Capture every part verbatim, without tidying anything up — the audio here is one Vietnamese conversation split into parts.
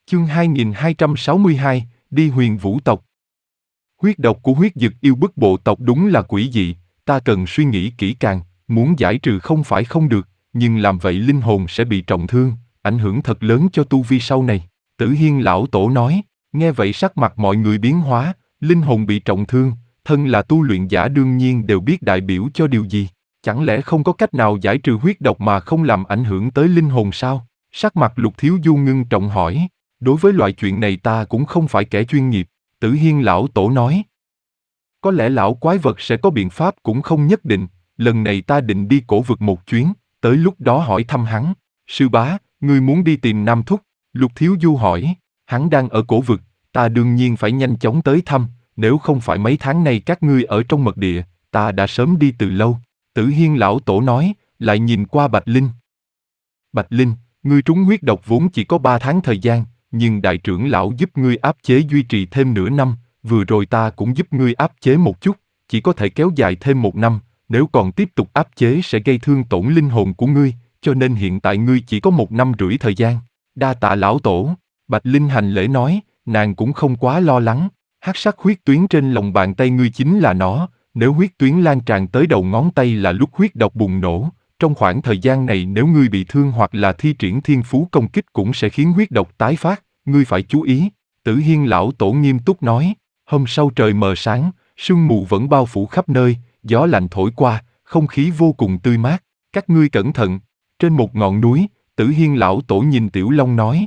Chương hai nghìn hai trăm sáu mươi hai, đi huyền vũ tộc. Huyết độc của huyết dực yêu bức bộ tộc đúng là quỷ dị, ta cần suy nghĩ kỹ càng, muốn giải trừ không phải không được, nhưng làm vậy linh hồn sẽ bị trọng thương, ảnh hưởng thật lớn cho tu vi sau này. Tử Hiên lão tổ nói, nghe vậy sắc mặt mọi người biến hóa, linh hồn bị trọng thương, thân là tu luyện giả đương nhiên đều biết đại biểu cho điều gì. Chẳng lẽ không có cách nào giải trừ huyết độc mà không làm ảnh hưởng tới linh hồn sao? Sắc mặt Lục Thiếu Du ngưng trọng hỏi. Đối với loại chuyện này ta cũng không phải kẻ chuyên nghiệp, Tử Hiên lão tổ nói. Có lẽ lão quái vật sẽ có biện pháp cũng không nhất định, lần này ta định đi cổ vực một chuyến, tới lúc đó hỏi thăm hắn. Sư bá, ngươi muốn đi tìm Nam Thúc? Lục Thiếu Du hỏi, hắn đang ở cổ vực, ta đương nhiên phải nhanh chóng tới thăm, nếu không phải mấy tháng nay các ngươi ở trong mật địa, ta đã sớm đi từ lâu. Tử Hiên lão tổ nói, lại nhìn qua Bạch Linh. Bạch Linh, ngươi trúng huyết độc vốn chỉ có ba tháng thời gian, nhưng đại trưởng lão giúp ngươi áp chế duy trì thêm nửa năm, vừa rồi ta cũng giúp ngươi áp chế một chút, chỉ có thể kéo dài thêm một năm, nếu còn tiếp tục áp chế sẽ gây thương tổn linh hồn của ngươi, cho nên hiện tại ngươi chỉ có một năm rưỡi thời gian. Đa tạ lão tổ, Bạch Linh hành lễ nói, nàng cũng không quá lo lắng, hắc sắc huyết tuyến trên lòng bàn tay ngươi chính là nó, nếu huyết tuyến lan tràn tới đầu ngón tay là lúc huyết độc bùng nổ. Trong khoảng thời gian này nếu ngươi bị thương hoặc là thi triển thiên phú công kích cũng sẽ khiến huyết độc tái phát, ngươi phải chú ý. Tử Hiên lão tổ nghiêm túc nói, hôm sau trời mờ sáng, sương mù vẫn bao phủ khắp nơi, gió lạnh thổi qua, không khí vô cùng tươi mát, các ngươi cẩn thận. Trên một ngọn núi, Tử Hiên lão tổ nhìn Tiểu Long nói.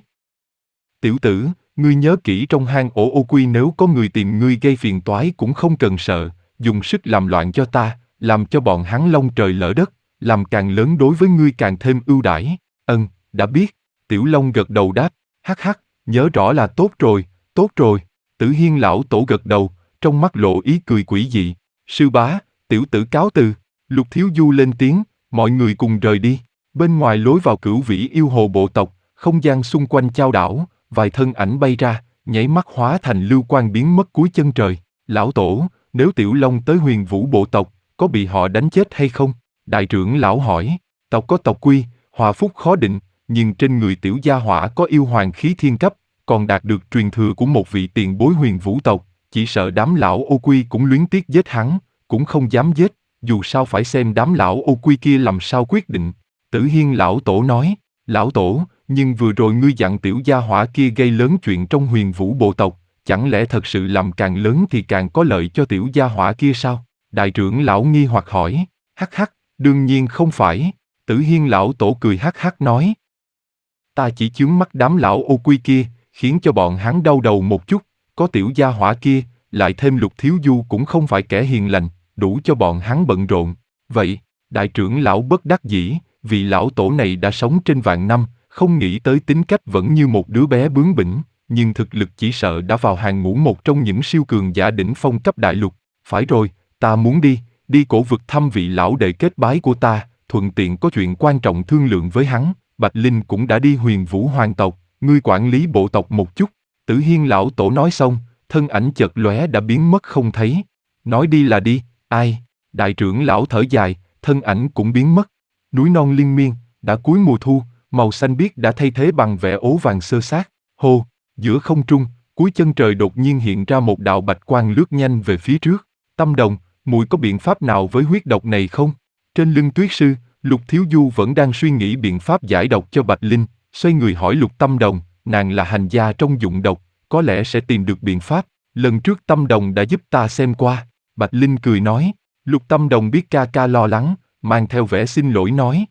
Tiểu tử, ngươi nhớ kỹ trong hang ổ ô quy nếu có người tìm ngươi gây phiền toái cũng không cần sợ, dùng sức làm loạn cho ta, làm cho bọn hắn long trời lỡ đất. Làm càng lớn đối với ngươi càng thêm ưu đãi. Ân, đã biết. Tiểu Long gật đầu đáp, hắc hắc, nhớ rõ là tốt rồi, tốt rồi. Tử Hiên lão tổ gật đầu, trong mắt lộ ý cười quỷ dị. Sư bá, tiểu tử cáo từ. Lục Thiếu Du lên tiếng, mọi người cùng rời đi. Bên ngoài lối vào Cửu Vĩ yêu hồ bộ tộc, không gian xung quanh chao đảo, vài thân ảnh bay ra, nháy mắt hóa thành lưu quang biến mất cuối chân trời. Lão tổ, nếu Tiểu Long tới huyền vũ bộ tộc, có bị họ đánh chết hay không? Đại trưởng lão hỏi, tộc có tộc quy, hòa phúc khó định, nhưng trên người tiểu gia hỏa có yêu hoàng khí thiên cấp, còn đạt được truyền thừa của một vị tiền bối huyền vũ tộc, chỉ sợ đám lão ô quy cũng luyến tiếc giết hắn, cũng không dám giết, dù sao phải xem đám lão ô quy kia làm sao quyết định. Tử Hiên lão tổ nói, lão tổ, nhưng vừa rồi ngươi dặn tiểu gia hỏa kia gây lớn chuyện trong huyền vũ bộ tộc, chẳng lẽ thật sự làm càng lớn thì càng có lợi cho tiểu gia hỏa kia sao? Đại trưởng lão nghi hoặc hỏi, hắc hắc. Đương nhiên không phải, Tử Hiên lão tổ cười hắc hắc nói. Ta chỉ chướng mắt đám lão ô quy kia, khiến cho bọn hắn đau đầu một chút, có tiểu gia hỏa kia, lại thêm Lục Thiếu Du cũng không phải kẻ hiền lành, đủ cho bọn hắn bận rộn. Vậy, đại trưởng lão bất đắc dĩ, vì lão tổ này đã sống trên vạn năm, không nghĩ tới tính cách vẫn như một đứa bé bướng bỉnh, nhưng thực lực chỉ sợ đã vào hàng ngũ một trong những siêu cường giả đỉnh phong cấp đại lục. Phải rồi, ta muốn đi. Đi cổ vực thăm vị lão đệ kết bái của ta, thuận tiện có chuyện quan trọng thương lượng với hắn. Bạch Linh cũng đã đi huyền vũ hoàng tộc, ngươi quản lý bộ tộc một chút. Tử Hiên lão tổ nói xong, thân ảnh chợt lóe đã biến mất không thấy. Nói đi là đi, ai? Đại trưởng lão thở dài, thân ảnh cũng biến mất. Núi non liên miên, đã cuối mùa thu, màu xanh biếc đã thay thế bằng vẻ ố vàng xơ xác. Hô, giữa không trung, cuối chân trời đột nhiên hiện ra một đạo bạch quang lướt nhanh về phía trước. Tâm Đồng, muội có biện pháp nào với huyết độc này không? Trên lưng Tuyết Sư, Lục Thiếu Du vẫn đang suy nghĩ biện pháp giải độc cho Bạch Linh, xoay người hỏi Lục Tâm Đồng, nàng là hành gia trong dụng độc, có lẽ sẽ tìm được biện pháp. Lần trước Tâm Đồng đã giúp ta xem qua. Bạch Linh cười nói. Lục Tâm Đồng biết ca ca lo lắng, mang theo vẻ xin lỗi nói.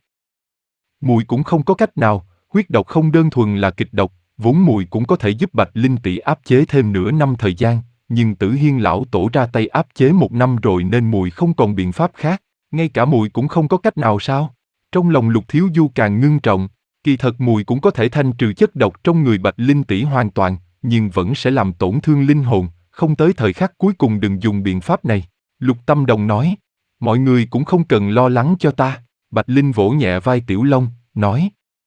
Muội cũng không có cách nào, huyết độc không đơn thuần là kịch độc, vốn muội cũng có thể giúp Bạch Linh tỷ áp chế thêm nửa năm thời gian. Nhưng Tử Hiên lão tổ ra tay áp chế một năm rồi nên muội không còn biện pháp khác, ngay cả muội cũng không có cách nào sao? Trong lòng Lục Thiếu Du càng ngưng trọng, kỳ thật muội cũng có thể thanh trừ chất độc trong người Bạch Linh tỷ hoàn toàn, nhưng vẫn sẽ làm tổn thương linh hồn, không tới thời khắc cuối cùng đừng dùng biện pháp này. Lục Tâm Đồng nói, mọi người cũng không cần lo lắng cho ta. Bạch Linh vỗ nhẹ vai Tiểu Long, nói,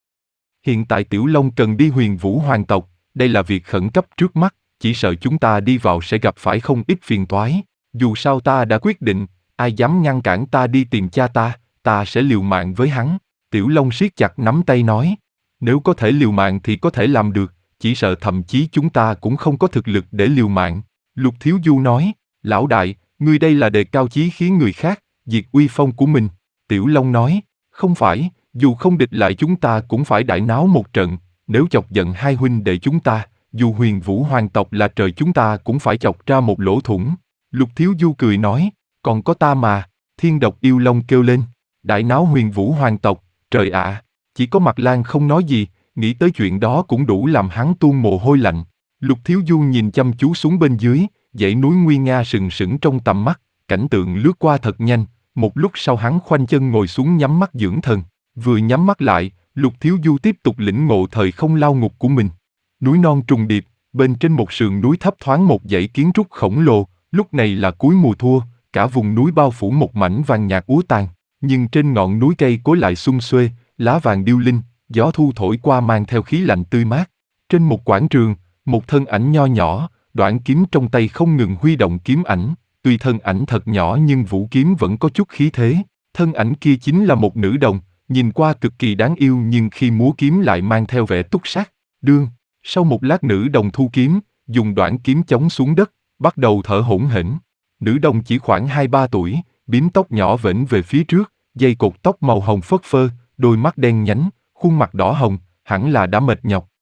hiện tại Tiểu Long cần đi huyền vũ hoàng tộc, đây là việc khẩn cấp trước mắt. Chỉ sợ chúng ta đi vào sẽ gặp phải không ít phiền toái. Dù sao ta đã quyết định, ai dám ngăn cản ta đi tìm cha ta, ta sẽ liều mạng với hắn. Tiểu Long siết chặt nắm tay nói, nếu có thể liều mạng thì có thể làm được, chỉ chỉ sợ thậm chí chúng ta cũng không có thực lực để liều mạng. Lục Thiếu Du nói, lão đại, ngươi đây là đề cao chí khí người khác, diệt uy phong của mình. Tiểu Long nói, không phải, dù không địch lại chúng ta cũng phải đại náo một trận, nếu chọc giận hai huynh đệ chúng ta, dù Huyền Vũ hoàng tộc là trời chúng ta cũng phải chọc ra một lỗ thủng. Lục Thiếu Du cười nói, còn có ta mà. Thiên Độc Yêu Long kêu lên, đại náo Huyền Vũ hoàng tộc, trời ạ, chỉ có Mạc Lan không nói gì, nghĩ tới chuyện đó cũng đủ làm hắn tuôn mồ hôi lạnh. Lục Thiếu Du nhìn chăm chú xuống bên dưới, dãy núi nguy nga sừng sững trong tầm mắt, cảnh tượng lướt qua thật nhanh, một lúc sau hắn khoanh chân ngồi xuống nhắm mắt dưỡng thần. Vừa nhắm mắt lại, Lục Thiếu Du tiếp tục lĩnh ngộ thời không lao ngục của mình. Núi non trùng điệp, bên trên một sườn núi thấp thoáng một dãy kiến trúc khổng lồ, lúc này là cuối mùa thu, cả vùng núi bao phủ một mảnh vàng nhạt úa tàn, nhưng trên ngọn núi cây cối lại sum xuê, lá vàng điêu linh, gió thu thổi qua mang theo khí lạnh tươi mát. Trên một quảng trường, một thân ảnh nho nhỏ, đoạn kiếm trong tay không ngừng huy động kiếm ảnh, tuy thân ảnh thật nhỏ nhưng vũ kiếm vẫn có chút khí thế. Thân ảnh kia chính là một nữ đồng, nhìn qua cực kỳ đáng yêu nhưng khi múa kiếm lại mang theo vẻ túc sát. Đương, sau một lát nữ đồng thu kiếm, dùng đoạn kiếm chống xuống đất, bắt đầu thở hổn hển. Nữ đồng chỉ khoảng hai ba tuổi, bím tóc nhỏ vểnh về phía trước, dây cột tóc màu hồng phất phơ, đôi mắt đen nhánh, khuôn mặt đỏ hồng, hẳn là đã mệt nhọc.